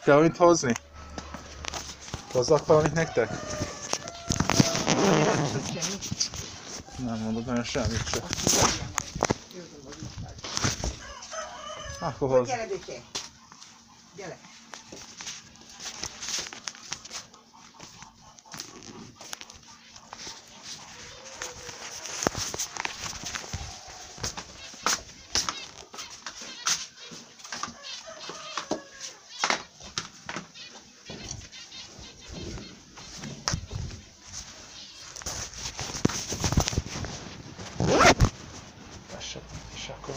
Kell valamit hozni? Hozzak valamit nektek? Nem mondod nagyon semmit sem. Akkor hozz. Gyere, Béke! Gyere! És akkor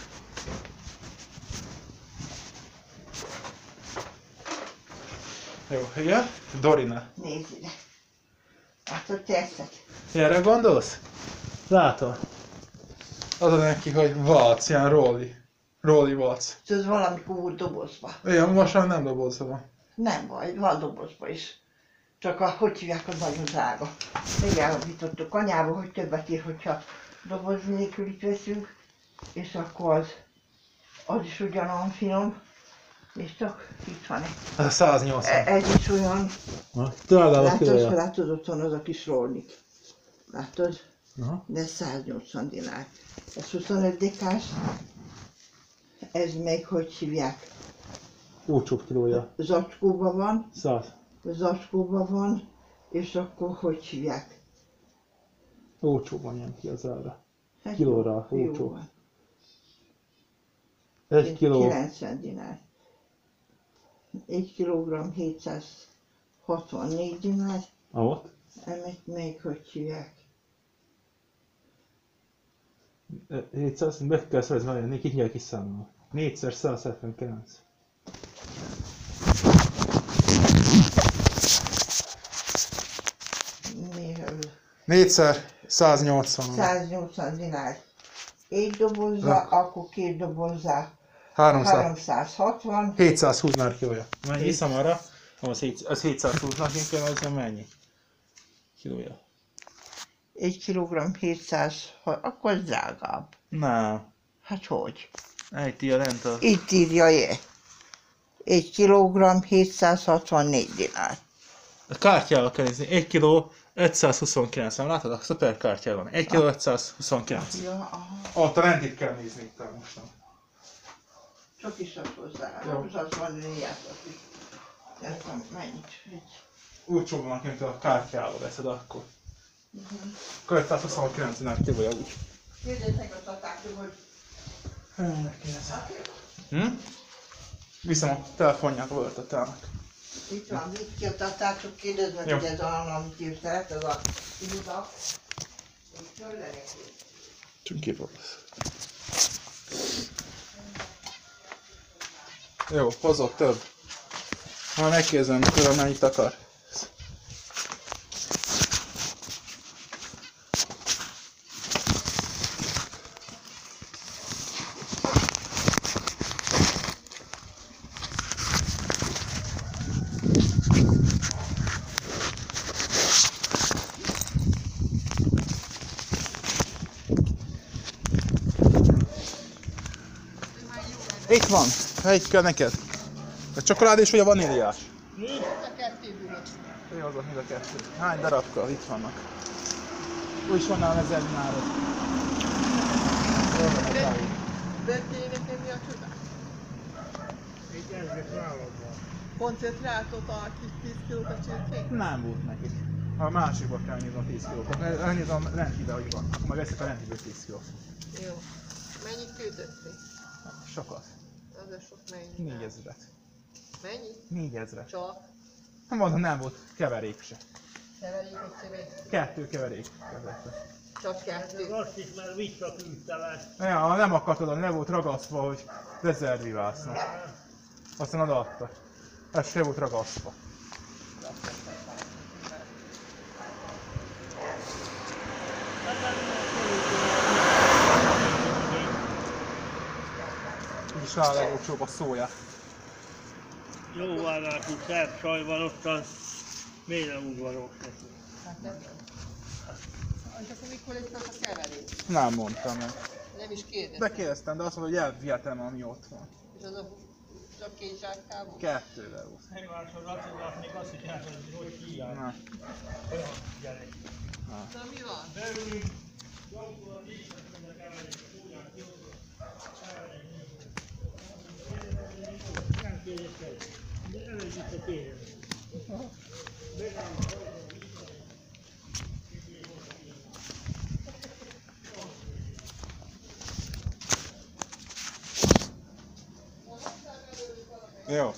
jó, igen? Dorina. Nézd ide! Látod, tetszett? Erre gondolsz? Látom. Az a neki, hogy valc, ilyen róli valc. Ez valamikor volt dobozba. Igen, most már nem dobozza van. Nem baj, van dobozba is. Csak a, hogy hívják, az nagyon drága. Megállapítottuk anyába, hogy többet ír, hogyha doboz nélkülit veszünk, és akkor az is ugyanolyan finom. És csak itt van egy. Ez 180. Ez is olyan. Látod, ott van az a kis rollik. Látod? Aha. De 180 dinár. Ez 25 dekás. Ez még hogy hívják? Úcsúbb kilója. Zacskóban van. 100. Zacskóban van. És akkor hogy hívják? Olcsóban jön ki az ára. Hát Kilóra jó olcsó. van. 1 kiló. 90 dinár. 1 kilogramm 764 dinár. Ott? Emet még hogy hívják? 700, meg kell szerezni, várjál, itt nyilván kiszámolva. 4-szer 179. Miről? 4-szer 180. 180 dinár. Egy dobozza, akkor két dobozza 300. 360. 720 már kilója. Mennyi hiszem arra? Az 720-nak kell, az mennyi? Kilója. 1 kilogramm 700, akkor drágább. Nem. Hát hogy? Itt írja lent a... Itt írja, 1 kilogramm 764 dinár. A kártyával kell nézni. 1 kiló 529. Látod? A szuper kártyában. 1 kiló 529. Ja, aha. Ott a lentit kell nézni itt a mostan. Csak is az hozzá. Jó. Az van, hogy játszott is. Értem, mennyit? Úcsóban, mint a kártyával veszed akkor. Akkor 529 dinár kilója úgy. Kérdezd meg a tatától, hogy... Viszem a telefonját volt a tának. Itt van, mit ki a tatátok, kérdezd meg, Jó. hogy ez a, amit írtál, ez a iroda. És tőle neki. Csak kívülsz. Jó, hozok több. Ha megkérdezem, tőle mennyit akar. Itt van, egy kell neked. A csokoládés vagy a vaníliás? Mind a kettő büdös. Jó, azok mind a kettő. Hány darabka? Itt vannak. Úgy is van nálam 1000 dinárod. Vettél nekem mi a csoda? Egy ezret nálam van. Koncentráltot a kis 10 kilókat csirkék? Nem volt nekik. A másikba kell nyitnom 10 kilót. Elnyitnom lent ide, hogy van. Akkor meg veszik a lentiből 10 kilót. Jó. Mennyit küldöttél? Sokat. Az a sok mennyi? 4000-et. Mennyi? 4000-et. Csak. Nem mondom, nem volt keverék se. Keverék, hogy keverék. 2 keverék kevertek. Csak kettő. Azt is már visszaküldtelek. Ja, nem akartad, le volt ragasztva, hogy rezervivásznak. Aztán odaadta. Ez se volt ragasztva. Így is a legolcsóbb a szója. Jó vágású szebb saj van ottan. Miért nem udvaros neki? És akkor mikor itt az a keverék? Nem mondtam meg. Nem is kérdez. De kérdeztem, de azt mondta, hogy elvihetem, ami ott van. És az a úszok két zsákkából? Kettővel úsz. Egymáshoz adsz, még azt is elmondani, hogy hiány. Na. Olyan gyerek. Na mi van? Beülünk, gyakorlatilag a tízszerűnek elmegyek a túlján, kihozok, elmegyek. Nem kérdeztek, de elmegyik a téren. Jó.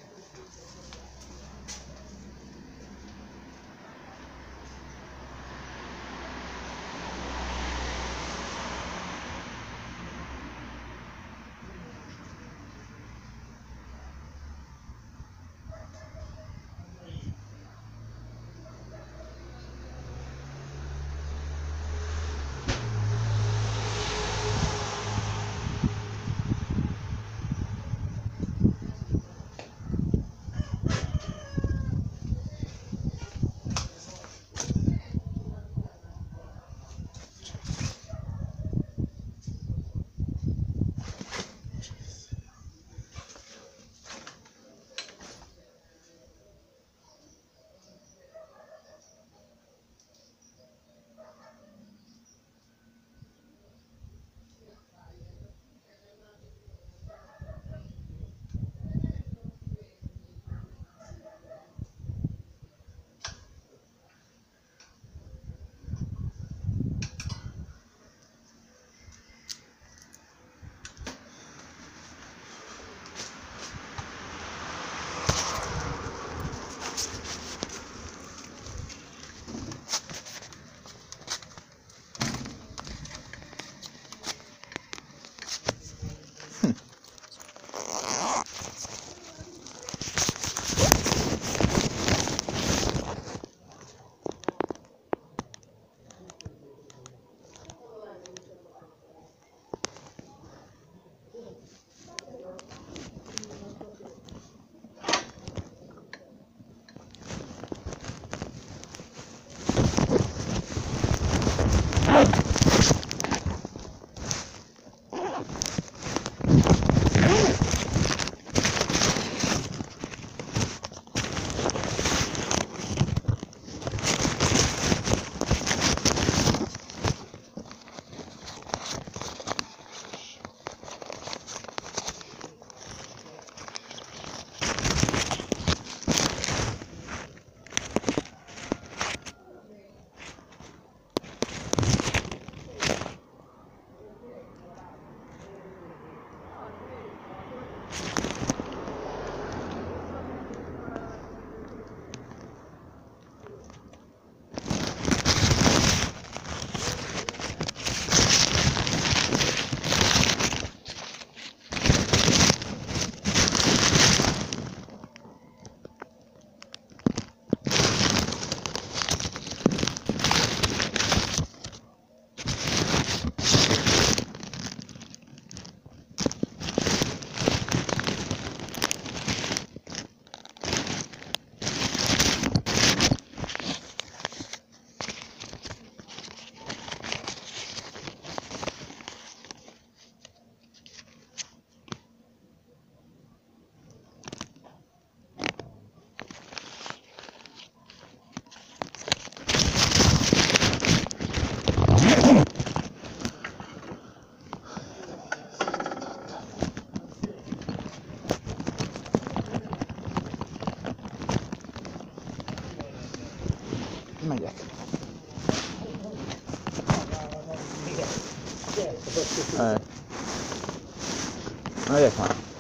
Megyek. Megyek már.